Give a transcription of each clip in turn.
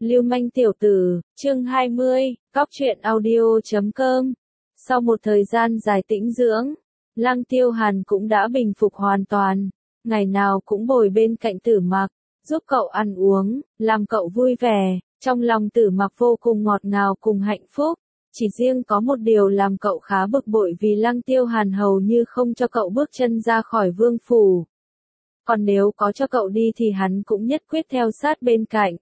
Lưu manh tiểu tử, chương 20, cóc truyện audio.com. Sau một thời gian dài tĩnh dưỡng, Lăng Tiêu Hàn cũng đã bình phục hoàn toàn, ngày nào cũng bồi bên cạnh Tử Mặc, giúp cậu ăn uống, làm cậu vui vẻ, trong lòng Tử Mặc vô cùng ngọt ngào cùng hạnh phúc. Chỉ riêng có một điều làm cậu khá bực bội vì Lăng Tiêu Hàn hầu như không cho cậu bước chân ra khỏi vương phủ. Còn nếu có cho cậu đi thì hắn cũng nhất quyết theo sát bên cạnh.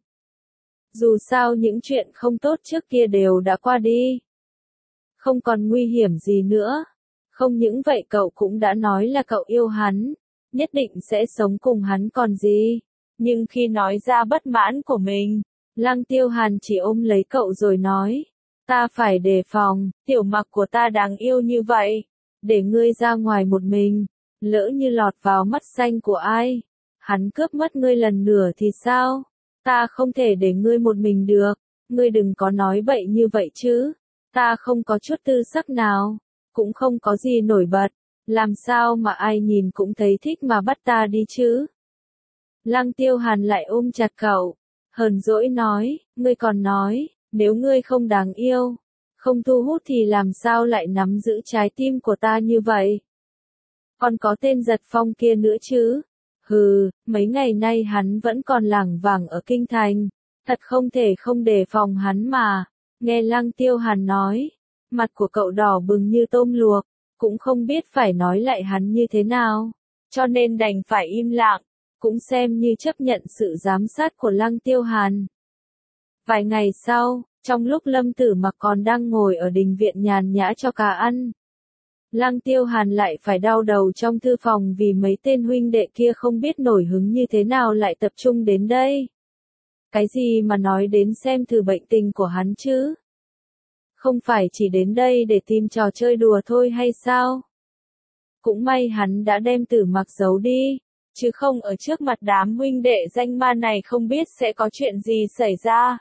Dù sao những chuyện không tốt trước kia đều đã qua đi. Không còn nguy hiểm gì nữa. Không những vậy cậu cũng đã nói là cậu yêu hắn, nhất định sẽ sống cùng hắn còn gì. Nhưng khi nói ra bất mãn của mình, Lăng Tiêu Hàn chỉ ôm lấy cậu rồi nói, ta phải đề phòng, tiểu Mặc của ta đáng yêu như vậy, để ngươi ra ngoài một mình, lỡ như lọt vào mắt xanh của ai, hắn cướp mất ngươi lần nửa thì sao? Ta không thể để ngươi một mình được, ngươi đừng có nói bậy như vậy chứ, ta không có chút tư sắc nào, cũng không có gì nổi bật, làm sao mà ai nhìn cũng thấy thích mà bắt ta đi chứ? Lăng Tiêu Hàn lại ôm chặt cậu, hờn dỗi nói, ngươi còn nói, nếu ngươi không đáng yêu, không thu hút thì làm sao lại nắm giữ trái tim của ta như vậy? Còn có tên Giật Phong kia nữa chứ? Hừ, mấy ngày nay hắn vẫn còn lảng vảng ở kinh thành, thật không thể không đề phòng hắn mà. Nghe Lăng Tiêu Hàn nói, mặt của cậu đỏ bừng như tôm luộc, cũng không biết phải nói lại hắn như thế nào, cho nên đành phải im lặng, cũng xem như chấp nhận sự giám sát của Lăng Tiêu Hàn. Vài ngày sau, trong lúc Lâm Tử Mặc còn đang ngồi ở đình viện nhàn nhã cho cá ăn, Lăng Tiêu Hàn lại phải đau đầu trong thư phòng vì mấy tên huynh đệ kia không biết nổi hứng như thế nào lại tập trung đến đây. Cái gì mà nói đến xem thử bệnh tình của hắn chứ? Không phải chỉ đến đây để tìm trò chơi đùa thôi hay sao? Cũng may hắn đã đem Tử Mặc giấu đi, chứ không ở trước mặt đám huynh đệ danh ma này không biết sẽ có chuyện gì xảy ra.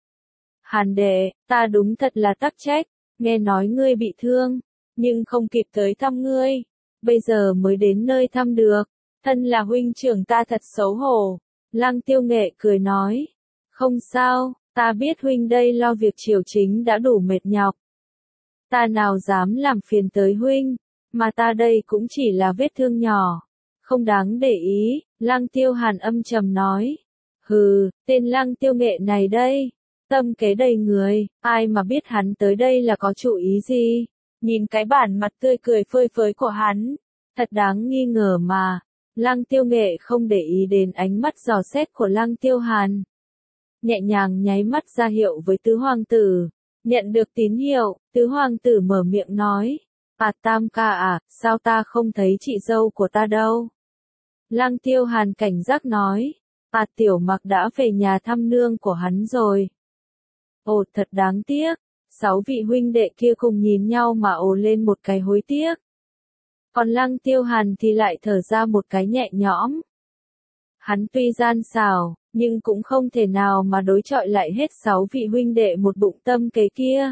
Hàn đệ, ta đúng thật là tắc trách, nghe nói ngươi bị thương, nhưng không kịp tới thăm ngươi, bây giờ mới đến nơi thăm được, thân là huynh trưởng ta thật xấu hổ. Lăng Tiêu Nghệ cười nói, không sao, ta biết huynh đây lo việc triều chính đã đủ mệt nhọc. Ta nào dám làm phiền tới huynh, mà ta đây cũng chỉ là vết thương nhỏ, không đáng để ý. Lăng Tiêu Hàn âm trầm nói, hừ, tên Lăng Tiêu Nghệ này đây, tâm kế đầy người, ai mà biết hắn tới đây là có chủ ý gì. Nhìn cái bản mặt tươi cười phơi phới của hắn, thật đáng nghi ngờ mà. Lăng Tiêu Nghệ không để ý đến ánh mắt dò xét của Lăng Tiêu Hàn. Nhẹ nhàng nháy mắt ra hiệu với tứ hoàng tử. Nhận được tín hiệu, tứ hoàng tử mở miệng nói, Tam ca à, sao ta không thấy chị dâu của ta đâu? Lăng Tiêu Hàn cảnh giác nói, Tiểu Mặc đã về nhà thăm nương của hắn rồi. Ồ, thật đáng tiếc. 6 vị huynh đệ kia cùng nhìn nhau mà ồ lên một cái hối tiếc. Còn Lăng Tiêu Hàn thì lại thở ra một cái nhẹ nhõm. Hắn tuy gian xảo, nhưng cũng không thể nào mà đối chọi lại hết 6 vị huynh đệ một bụng tâm kế kia.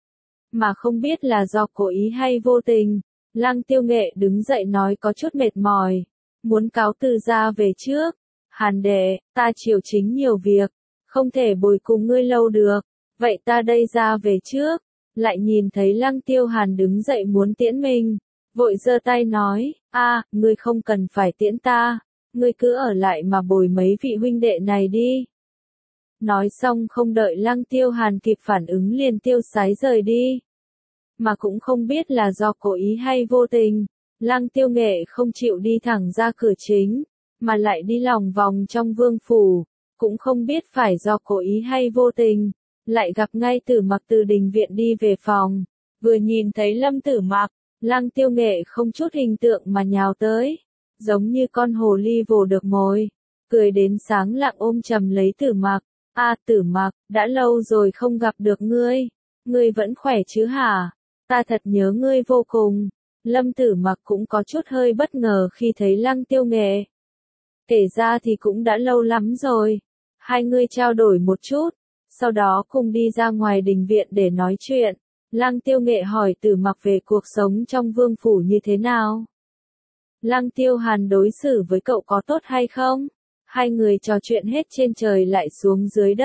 Mà không biết là do cố ý hay vô tình, Lăng Tiêu Nghệ đứng dậy nói có chút mệt mỏi, muốn cáo từ ra về trước. Hàn đệ, ta triều chính nhiều việc, không thể bồi cùng ngươi lâu được. Vậy ta đây ra về trước, lại nhìn thấy Lăng Tiêu Hàn đứng dậy muốn tiễn mình, vội giơ tay nói, ngươi không cần phải tiễn ta, ngươi cứ ở lại mà bồi mấy vị huynh đệ này đi. Nói xong không đợi Lăng Tiêu Hàn kịp phản ứng liền tiêu sái rời đi. Mà cũng không biết là do cố ý hay vô tình, Lăng Tiêu Nghệ không chịu đi thẳng ra cửa chính, mà lại đi lòng vòng trong vương phủ, cũng không biết phải do cố ý hay vô tình. Lại gặp ngay Tử Mặc từ đình viện đi về phòng, vừa nhìn thấy Lâm Tử Mặc, Lăng Tiêu Nghệ không chút hình tượng mà nhào tới, giống như con hồ ly vồ được mồi, cười đến sáng lặng ôm chầm lấy Tử Mặc. Tử Mặc, đã lâu rồi không gặp được ngươi, ngươi vẫn khỏe chứ hả? Ta thật nhớ ngươi vô cùng. Lâm Tử Mặc cũng có chút hơi bất ngờ khi thấy Lăng Tiêu Nghệ. Kể ra thì cũng đã lâu lắm rồi, hai người trao đổi một chút. Sau đó cùng đi ra ngoài đình viện để nói chuyện. Lăng Tiêu Nghệ hỏi Tử Mặc về cuộc sống trong vương phủ như thế nào. Lăng Tiêu Hàn đối xử với cậu có tốt hay không? Hai người trò chuyện hết trên trời lại xuống dưới đất.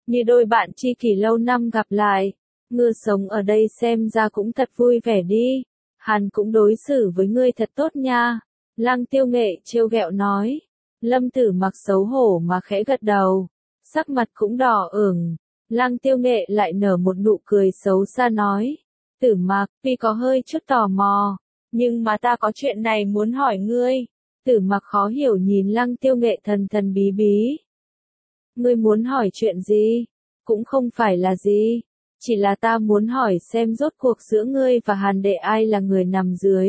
như đôi bạn tri kỷ lâu năm gặp lại. Ngươi sống ở đây xem ra cũng thật vui vẻ đi. Hắn cũng đối xử với ngươi thật tốt nha. Lăng Tiêu Nghệ trêu ghẹo nói. Lâm Tử Mặc xấu hổ mà khẽ gật đầu. Sắc mặt cũng đỏ ửng. Lăng Tiêu Nghệ lại nở một nụ cười xấu xa nói. Tử Mặc, tuy có hơi chút tò mò, nhưng mà ta có chuyện này muốn hỏi ngươi. Tử Mặc khó hiểu nhìn Lăng Tiêu Nghệ thần thần bí bí. Ngươi muốn hỏi chuyện gì? Cũng không phải là gì. Chỉ là ta muốn hỏi xem rốt cuộc giữa ngươi và Hàn Đệ ai là người nằm dưới.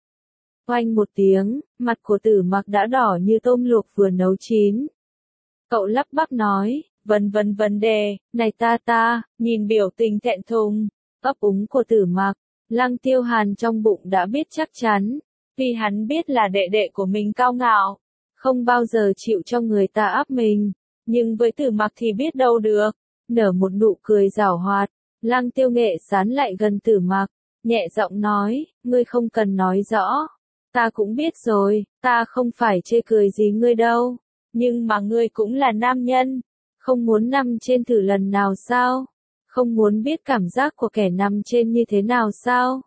Oanh một tiếng, mặt của Tử Mặc đã đỏ như tôm luộc vừa nấu chín. Cậu lắp bắp nói, vấn đề, này ta, nhìn biểu tình thẹn thùng, ấp úng của Tử Mặc. Lăng Tiêu Hàn trong bụng đã biết chắc chắn, vì hắn biết là đệ đệ của mình cao ngạo, không bao giờ chịu cho người ta áp mình, nhưng với Tử Mặc thì biết đâu được, nở một nụ cười giảo hoạt. Lăng Tiêu Nghệ sán lại gần Tử Mặc, nhẹ giọng nói, ngươi không cần nói rõ, ta cũng biết rồi, ta không phải chê cười gì ngươi đâu, nhưng mà ngươi cũng là nam nhân, không muốn nằm trên thử lần nào sao? Không muốn biết cảm giác của kẻ nằm trên như thế nào sao?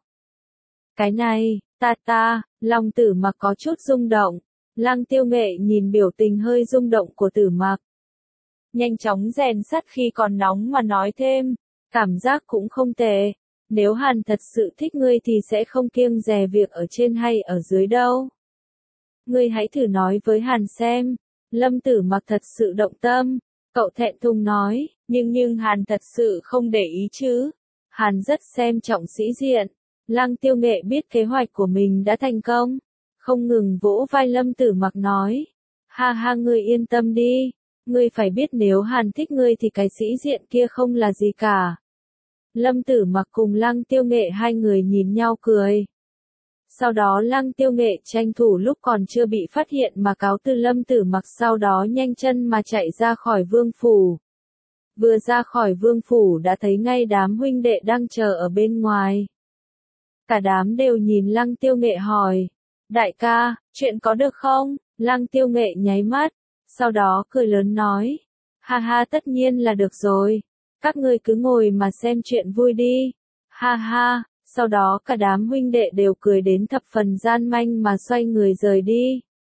Cái này, lòng Tử Mặc có chút rung động. Lăng Tiêu Nghệ nhìn biểu tình hơi rung động của Tử Mặc. Nhanh chóng rèn sắt khi còn nóng mà nói thêm, cảm giác cũng không tệ. Nếu Hàn thật sự thích ngươi thì sẽ không kiêng dè việc ở trên hay ở dưới đâu. Ngươi hãy thử nói với Hàn xem. Lâm Tử Mặc thật sự động tâm. Cậu thẹn thùng nói, nhưng Hàn thật sự không để ý chứ. Hàn rất xem trọng sĩ diện. Lăng Tiêu Nghệ biết kế hoạch của mình đã thành công. Không ngừng vỗ vai Lâm Tử Mặc nói. Ha, ngươi yên tâm đi. Ngươi phải biết nếu Hàn thích ngươi thì cái sĩ diện kia không là gì cả. Lâm Tử Mặc cùng Lăng Tiêu Nghệ hai người nhìn nhau cười. Sau đó Lăng Tiêu Nghệ tranh thủ lúc còn chưa bị phát hiện mà cáo từ Lâm Tử Mặc, sau đó nhanh chân mà chạy ra khỏi vương phủ. Vừa ra khỏi vương phủ đã thấy ngay đám huynh đệ đang chờ ở bên ngoài. Cả đám đều nhìn Lăng Tiêu Nghệ hỏi. Đại ca, chuyện có được không? Lăng Tiêu Nghệ nháy mắt. Sau đó cười lớn nói. Ha, tất nhiên là được rồi. Các ngươi cứ ngồi mà xem chuyện vui đi. Ha. Sau đó cả đám huynh đệ đều cười đến thập phần gian manh mà xoay người rời đi.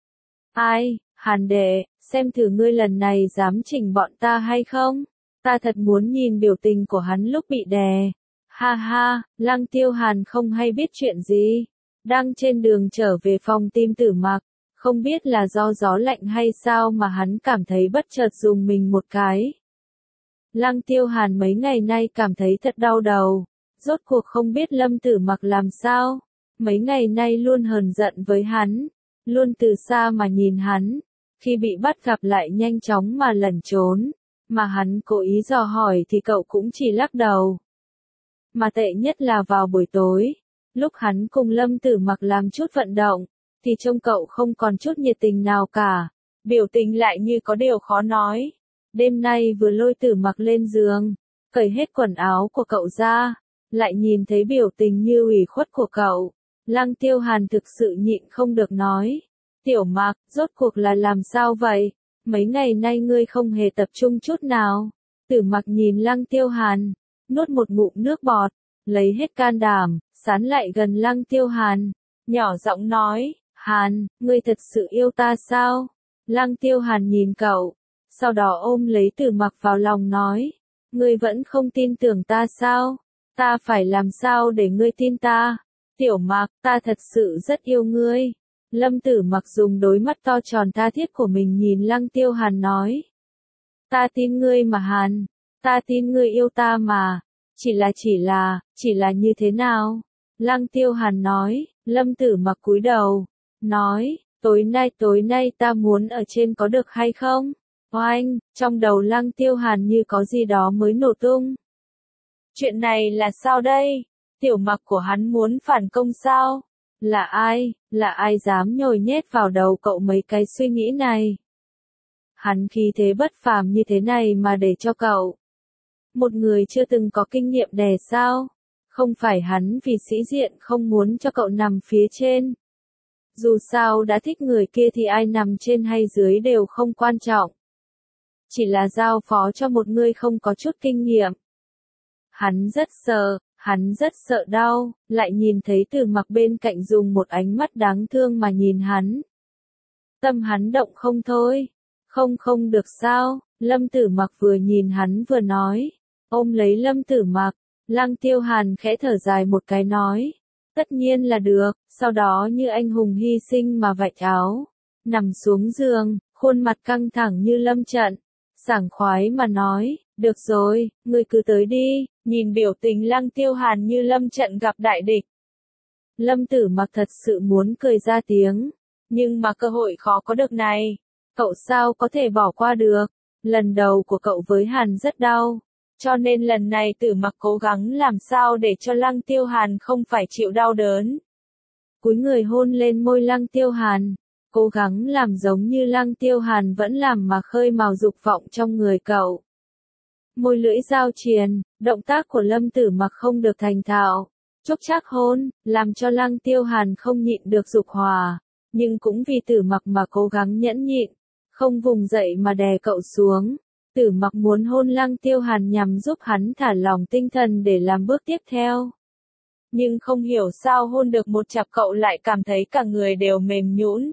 Ai, Hàn đệ, xem thử ngươi lần này dám chỉnh bọn ta hay không? Ta thật muốn nhìn biểu tình của hắn lúc bị đè. Ha, Lăng Tiêu Hàn không hay biết chuyện gì. Đang trên đường trở về phòng tim Tử Mặc, không biết là do gió lạnh hay sao mà hắn cảm thấy bất chợt rùng mình một cái. Lăng Tiêu Hàn mấy ngày nay cảm thấy thật đau đầu. Rốt cuộc không biết Lâm Tử Mặc làm sao. Mấy ngày nay luôn hờn giận với hắn. Luôn từ xa mà nhìn hắn. Khi bị bắt gặp lại nhanh chóng mà lẩn trốn. Mà hắn cố ý dò hỏi thì cậu cũng chỉ lắc đầu. Mà tệ nhất là vào buổi tối. Lúc hắn cùng Lâm Tử Mặc làm chút vận động. Thì trông cậu không còn chút nhiệt tình nào cả. Biểu tình lại như có điều khó nói. Đêm nay vừa lôi Tử Mặc lên giường. Cởi hết quần áo của cậu ra. Lại nhìn thấy biểu tình như ủy khuất của cậu. Lăng Tiêu Hàn thực sự nhịn không được nói. Tiểu Mặc, rốt cuộc là làm sao vậy? Mấy ngày nay ngươi không hề tập trung chút nào. Tử Mặc nhìn Lăng Tiêu Hàn. Nuốt một ngụm nước bọt. Lấy hết can đảm, sán lại gần Lăng Tiêu Hàn. Nhỏ giọng nói, Hàn, ngươi thật sự yêu ta sao? Lăng Tiêu Hàn nhìn cậu. Sau đó ôm lấy Tử Mặc vào lòng nói. Ngươi vẫn không tin tưởng ta sao? Ta phải làm sao để ngươi tin ta? Tiểu Mặc, ta thật sự rất yêu ngươi. Lâm Tử Mặc dùng đôi mắt to tròn tha thiết của mình nhìn Lăng Tiêu Hàn nói. Ta tin ngươi mà Hàn. Ta tin ngươi yêu ta mà. Chỉ là như thế nào? Lăng Tiêu Hàn nói. Lâm Tử Mặc cúi đầu. Nói, tối nay ta muốn ở trên có được hay không? Oanh, trong đầu Lăng Tiêu Hàn như có gì đó mới nổ tung. Chuyện này là sao đây? Tiểu Mặc của hắn muốn phản công sao? Là ai dám nhồi nhét vào đầu cậu mấy cái suy nghĩ này? Hắn khí thế bất phàm như thế này mà để cho cậu. Một người chưa từng có kinh nghiệm đè sao? Không phải hắn vì sĩ diện không muốn cho cậu nằm phía trên. Dù sao đã thích người kia thì ai nằm trên hay dưới đều không quan trọng. chỉ là giao phó cho một người không có chút kinh nghiệm. Hắn rất sợ đau, lại nhìn thấy Tử Mặc bên cạnh dùng một ánh mắt đáng thương mà nhìn hắn. Tâm hắn động không thôi. Không được sao, Lâm Tử Mặc vừa nhìn hắn vừa nói. Ôm lấy Lâm Tử Mặc, Lăng Tiêu Hàn khẽ thở dài một cái nói. Tất nhiên là được, sau đó như anh hùng hy sinh mà vạch áo. Nằm xuống giường, khuôn mặt căng thẳng như lâm trận. Sảng khoái mà nói, được rồi, ngươi cứ tới đi, nhìn biểu tình Lăng Tiêu Hàn như lâm trận gặp đại địch. Lâm Tử Mặc thật sự muốn cười ra tiếng, nhưng mà cơ hội khó có được này, cậu sao có thể bỏ qua được, lần đầu của cậu với Hàn rất đau, cho nên lần này Tử Mặc cố gắng làm sao để cho Lăng Tiêu Hàn không phải chịu đau đớn. Cúi người hôn lên môi Lăng Tiêu Hàn. Cố gắng làm giống như Lăng Tiêu Hàn vẫn làm mà khơi mào dục vọng trong người cậu. Môi lưỡi giao triền, động tác của Lâm Tử Mặc không được thành thạo. Chốc chác hôn, làm cho Lăng Tiêu Hàn không nhịn được dục hòa. Nhưng cũng vì Tử Mặc mà cố gắng nhẫn nhịn. Không vùng dậy mà đè cậu xuống. Tử Mặc muốn hôn Lăng Tiêu Hàn nhằm giúp hắn thả lỏng tinh thần để làm bước tiếp theo. Nhưng không hiểu sao hôn được một chặp cậu lại cảm thấy cả người đều mềm nhũn.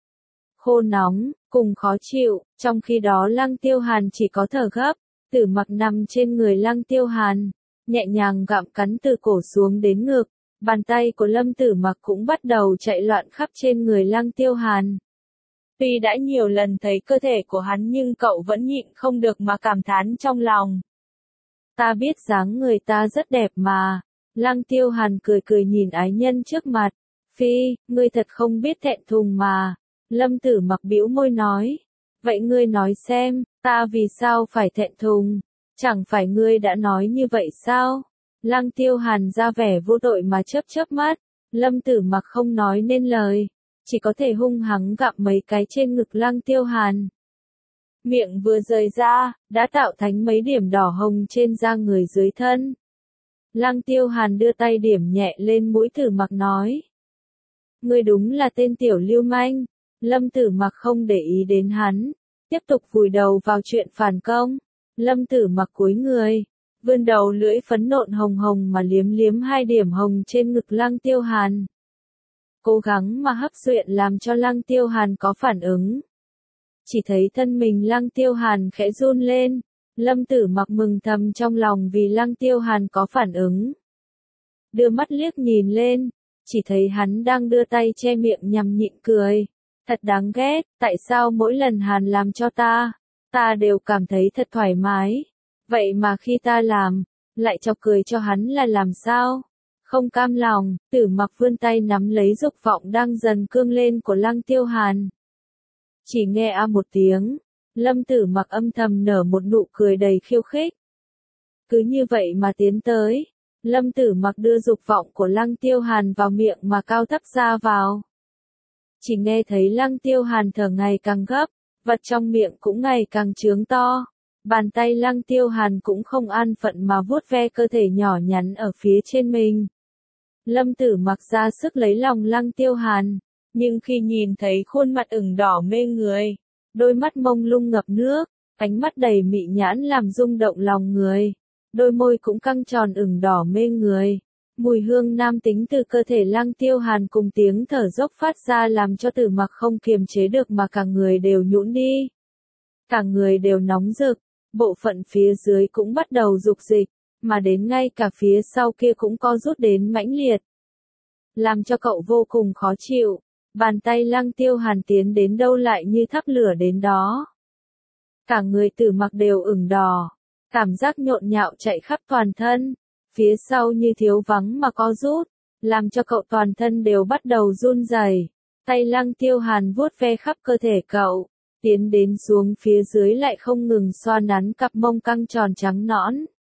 Khô nóng, cùng khó chịu, trong khi đó Lăng Tiêu Hàn chỉ có thở gấp, Tử Mặc nằm trên người Lăng Tiêu Hàn, nhẹ nhàng gặm cắn từ cổ xuống đến ngực, bàn tay của Lâm Tử Mặc cũng bắt đầu chạy loạn khắp trên người Lăng Tiêu Hàn. Tuy đã nhiều lần thấy cơ thể của hắn nhưng cậu vẫn nhịn không được mà cảm thán trong lòng. Ta biết dáng người ta rất đẹp mà, Lăng Tiêu Hàn cười cười nhìn ái nhân trước mặt, Phi, ngươi thật không biết thẹn thùng mà. Lâm Tử Mặc bĩu môi nói, vậy ngươi nói xem, ta vì sao phải thẹn thùng, chẳng phải ngươi đã nói như vậy sao? Lăng Tiêu Hàn ra vẻ vô tội mà chớp mắt, Lâm Tử Mặc không nói nên lời, chỉ có thể hung hăng gặm mấy cái trên ngực Lăng Tiêu Hàn. Miệng vừa rời ra, đã tạo thành mấy điểm đỏ hồng trên da người dưới thân. Lăng Tiêu Hàn đưa tay điểm nhẹ lên mũi Tử Mặc nói, ngươi đúng là tên tiểu lưu manh. Lâm Tử Mặc không để ý đến hắn, tiếp tục vùi đầu vào chuyện phản công. Lâm Tử Mặc cúi người, vươn đầu lưỡi phấn nộn hồng hồng mà liếm liếm hai điểm hồng trên ngực Lăng Tiêu Hàn. Cố gắng mà hấp duyện làm cho Lăng Tiêu Hàn có phản ứng. Chỉ thấy thân mình Lăng Tiêu Hàn khẽ run lên, Lâm Tử Mặc mừng thầm trong lòng vì Lăng Tiêu Hàn có phản ứng. Đưa mắt liếc nhìn lên, chỉ thấy hắn đang đưa tay che miệng nhằm nhịn cười. Thật đáng ghét, tại sao mỗi lần Hàn làm cho ta đều cảm thấy thật thoải mái. Vậy mà khi ta làm, lại chọc cười cho hắn là làm sao? Không cam lòng, Tử Mặc vươn tay nắm lấy dục vọng đang dần cương lên của Lăng Tiêu Hàn. Chỉ nghe a một tiếng, Lâm Tử Mặc âm thầm nở một nụ cười đầy khiêu khích. Cứ như vậy mà tiến tới, Lâm Tử Mặc đưa dục vọng của Lăng Tiêu Hàn vào miệng mà cao thấp ra vào. Chỉ nghe thấy Lăng Tiêu Hàn thở ngày càng gấp, vật trong miệng cũng ngày càng trướng to. Bàn tay Lăng Tiêu Hàn cũng không an phận mà vuốt ve cơ thể nhỏ nhắn ở phía trên mình. Lâm Tử Mặc ra sức lấy lòng Lăng Tiêu Hàn, nhưng khi nhìn thấy khuôn mặt ửng đỏ mê người, đôi mắt mông lung ngập nước, ánh mắt đầy mị nhãn làm rung động lòng người, đôi môi cũng căng tròn ửng đỏ mê người. Mùi hương nam tính từ cơ thể Lăng Tiêu Hàn cùng tiếng thở dốc phát ra làm cho Tử Mặc không kiềm chế được mà cả người đều nhũn đi. Cả người đều nóng rực, bộ phận phía dưới cũng bắt đầu dục dịch, mà đến ngay cả phía sau kia cũng co rút đến mãnh liệt. Làm cho cậu vô cùng khó chịu, bàn tay Lăng Tiêu Hàn tiến đến đâu lại như thắp lửa đến đó. Cả người Tử Mặc đều ửng đỏ, cảm giác nhộn nhạo chạy khắp toàn thân. Phía sau như thiếu vắng mà co rút, làm cho cậu toàn thân đều bắt đầu run rẩy. Tay Lăng Tiêu Hàn vuốt ve khắp cơ thể cậu, tiến đến xuống phía dưới lại không ngừng xoa nắn cặp mông căng tròn trắng nõn.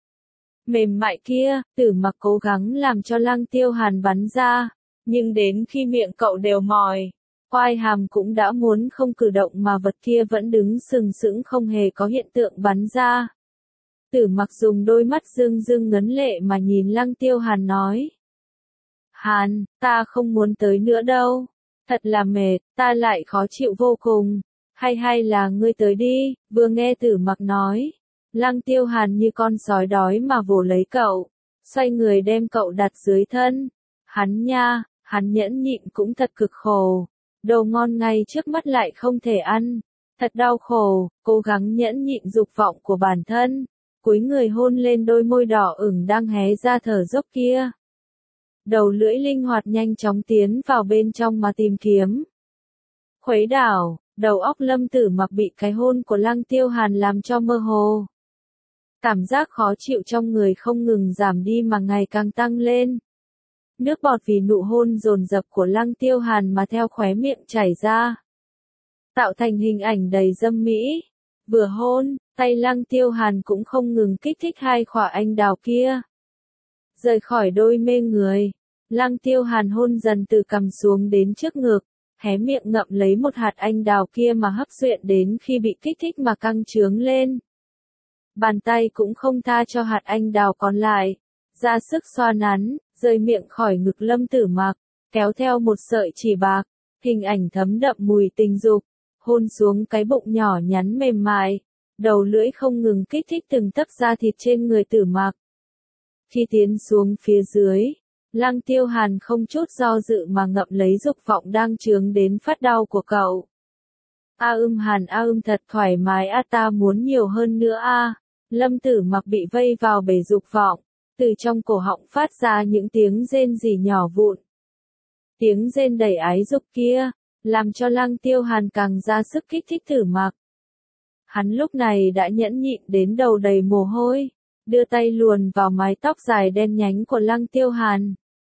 Mềm mại kia, Tử Mặc cố gắng làm cho Lăng Tiêu Hàn bắn ra, nhưng đến khi miệng cậu đều mỏi, quai hàm cũng đã muốn không cử động mà vật kia vẫn đứng sừng sững không hề có hiện tượng bắn ra. Tử Mặc dùng đôi mắt rưng rưng ngấn lệ mà nhìn Lăng Tiêu Hàn nói. Hàn, ta không muốn tới nữa đâu. Thật là mệt, ta lại khó chịu vô cùng. Hay là ngươi tới đi, vừa nghe Tử Mặc nói. Lăng Tiêu Hàn như con sói đói mà vồ lấy cậu, xoay người đem cậu đặt dưới thân. Hắn nhẫn nhịn cũng thật cực khổ. Đồ ngon ngay trước mắt lại không thể ăn. Thật đau khổ, cố gắng nhẫn nhịn dục vọng của bản thân. Cúi người hôn lên đôi môi đỏ ửng đang hé ra thở dốc kia. Đầu lưỡi linh hoạt nhanh chóng tiến vào bên trong mà tìm kiếm. Khuấy đảo, đầu óc Lâm Tử Mặc bị cái hôn của Lăng Tiêu Hàn làm cho mơ hồ. Cảm giác khó chịu trong người không ngừng giảm đi mà ngày càng tăng lên. Nước bọt vì nụ hôn dồn dập của Lăng Tiêu Hàn mà theo khóe miệng chảy ra, tạo thành hình ảnh đầy dâm mỹ. Vừa hôn, tay Lăng Tiêu Hàn cũng không ngừng kích thích hai khỏa anh đào kia. Rời khỏi đôi mê người, Lăng Tiêu Hàn hôn dần từ cằm xuống đến trước ngực, hé miệng ngậm lấy một hạt anh đào kia mà hấp duyện đến khi bị kích thích mà căng trướng lên. Bàn tay cũng không tha cho hạt anh đào còn lại, ra sức xoa nắn, rời miệng khỏi ngực Lâm Tử Mặc, kéo theo một sợi chỉ bạc, hình ảnh thấm đậm mùi tình dục, hôn xuống cái bụng nhỏ nhắn mềm mại, đầu lưỡi không ngừng kích thích từng tấc da thịt trên người Tử Mặc. Khi tiến xuống phía dưới, Lăng Tiêu Hàn không chút do dự mà ngậm lấy dục vọng đang chướng đến phát đau của cậu. Hàn thật thoải mái ta muốn nhiều hơn nữa Lâm Tử Mặc bị vây vào bể dục vọng, từ trong cổ họng phát ra những tiếng rên rỉ nhỏ vụn. Tiếng rên đầy ái dục kia, làm cho Lăng Tiêu Hàn càng ra sức kích thích Tử Mặc. Hắn lúc này đã nhẫn nhịn đến đầu đầy mồ hôi, đưa tay luồn vào mái tóc dài đen nhánh của Lăng Tiêu Hàn.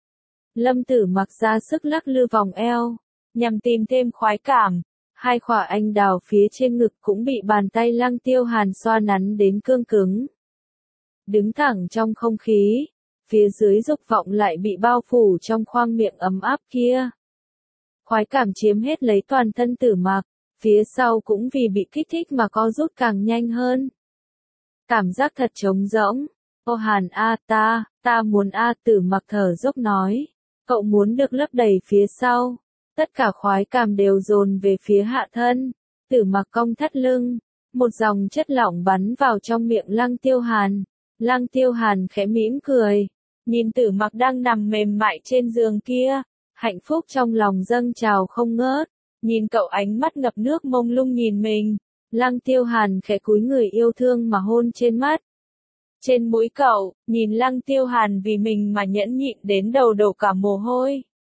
Lâm Tử Mặc ra sức lắc lư vòng eo, nhằm tìm thêm khoái cảm. Hai khỏa anh đào phía trên ngực cũng bị bàn tay Lăng Tiêu Hàn xoa nắn đến cương cứng. Đứng thẳng trong không khí, phía dưới dục vọng lại bị bao phủ trong khoang miệng ấm áp kia. Khoái cảm chiếm hết lấy toàn thân Tử Mặc, phía sau cũng vì bị kích thích mà co rút càng nhanh hơn. Cảm giác thật trống rỗng. Hàn ta muốn Tử Mặc thở dốc nói. Cậu muốn được lấp đầy phía sau. Tất cả khoái cảm đều dồn về phía hạ thân. Tử Mặc cong thắt lưng. Một dòng chất lỏng bắn vào trong miệng Lăng Tiêu Hàn. Lăng Tiêu Hàn khẽ mỉm cười. Nhìn Tử Mặc đang nằm mềm mại trên giường kia. Hạnh phúc trong lòng dâng trào không ngớt. Nhìn cậu ánh mắt ngập nước mông lung nhìn mình. Lăng Tiêu Hàn khẽ cúi người yêu thương mà hôn trên mắt. Trên mũi cậu, nhìn Lăng Tiêu Hàn vì mình mà nhẫn nhịn đến đầu đổ cả mồ hôi.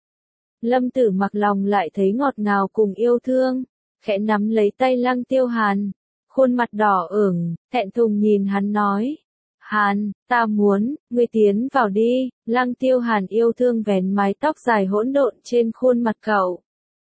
Lâm Tử Mặc lòng lại thấy ngọt ngào cùng yêu thương, khẽ nắm lấy tay Lăng Tiêu Hàn, khuôn mặt đỏ ửng, thẹn thùng nhìn hắn nói. Hàn, ta muốn, ngươi tiến vào đi. Lăng Tiêu Hàn yêu thương vén mái tóc dài hỗn độn trên khuôn mặt cậu.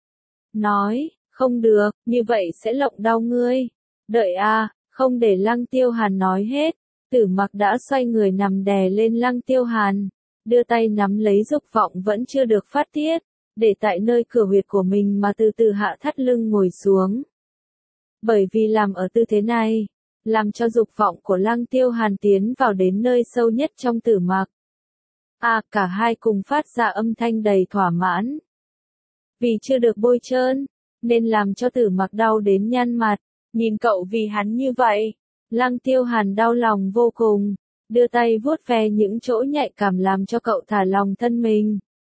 Nói, không được, như vậy sẽ lộng đau ngươi. Đợi không để Lăng Tiêu Hàn nói hết. Tử Mặc đã xoay người nằm đè lên Lăng Tiêu Hàn, đưa tay nắm lấy dục vọng vẫn chưa được phát tiết, để tại nơi cửa huyệt của mình mà từ từ hạ thắt lưng ngồi xuống. Bởi vì làm ở tư thế này, làm cho dục vọng của Lăng Tiêu Hàn tiến vào đến nơi sâu nhất trong Tử Mặc. Cả hai cùng phát ra âm thanh đầy thỏa mãn. Vì chưa được bôi trơn, nên làm cho Tử Mặc đau đến nhăn mặt, nhìn cậu vì hắn như vậy. Lăng Tiêu Hàn đau lòng vô cùng, đưa tay vuốt ve những chỗ nhạy cảm làm cho cậu thả lòng thân mình.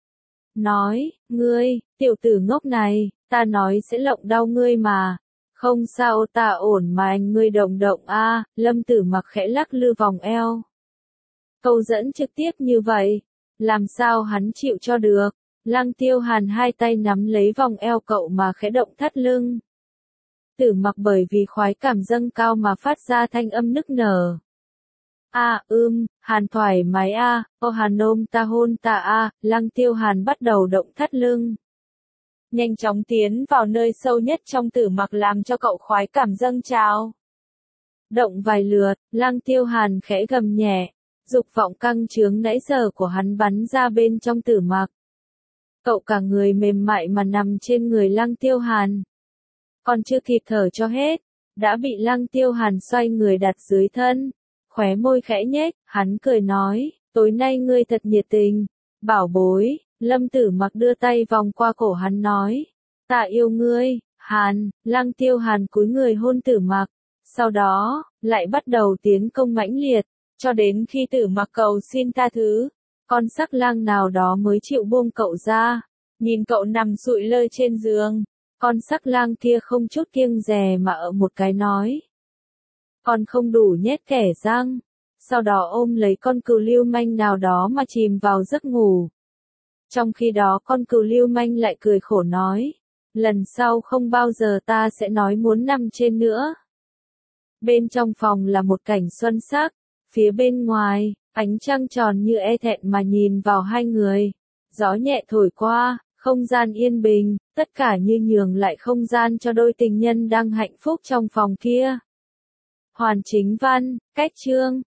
Nói, ngươi, tiểu tử ngốc này, ta nói sẽ lộng đau ngươi mà. Không sao ta ổn mà anh ngươi động động Lâm Tử Mặc khẽ lắc lư vòng eo. Câu dẫn trực tiếp như vậy, làm sao hắn chịu cho được. Lăng Tiêu Hàn hai tay nắm lấy vòng eo cậu mà khẽ động thắt lưng. Tử Mặc bởi vì khoái cảm dâng cao mà phát ra thanh âm nức nở. Hàn thoải mái Hàn ôm ta hôn ta Lăng Tiêu Hàn bắt đầu động thắt lưng. Nhanh chóng tiến vào nơi sâu nhất trong Tử Mặc làm cho cậu khoái cảm dâng trào. Động vài lượt, Lăng Tiêu Hàn khẽ gầm nhẹ, dục vọng căng trướng nãy giờ của hắn bắn ra bên trong Tử Mặc. Cậu cả người mềm mại mà nằm trên người Lăng Tiêu Hàn. Còn chưa kịp thở cho hết, đã bị Lăng Tiêu Hàn xoay người đặt dưới thân, khóe môi khẽ nhếch, hắn cười nói, tối nay ngươi thật nhiệt tình, bảo bối. Lâm Tử Mặc đưa tay vòng qua cổ hắn nói, ta yêu ngươi. Hàn, Lăng Tiêu Hàn cúi người hôn Tử Mặc, sau đó, lại bắt đầu tiến công mãnh liệt, cho đến khi Tử Mặc cầu xin tha thứ, con sắc lang nào đó mới chịu buông cậu ra, nhìn cậu nằm sụi lơ trên giường, con sắc lang kia không chút kiêng dè mà ở một cái nói. Còn không đủ nhét kẻ răng, sau đó ôm lấy con cừu lưu manh nào đó mà chìm vào giấc ngủ. Trong khi đó con cừu lưu manh lại cười khổ nói, lần sau không bao giờ ta sẽ nói muốn nằm trên nữa. Bên trong phòng là một cảnh xuân sắc, phía bên ngoài, ánh trăng tròn như e thẹn mà nhìn vào hai người. Gió nhẹ thổi qua, không gian yên bình, tất cả như nhường lại không gian cho đôi tình nhân đang hạnh phúc trong phòng kia. Hoàn Chính Văn, Cách Chương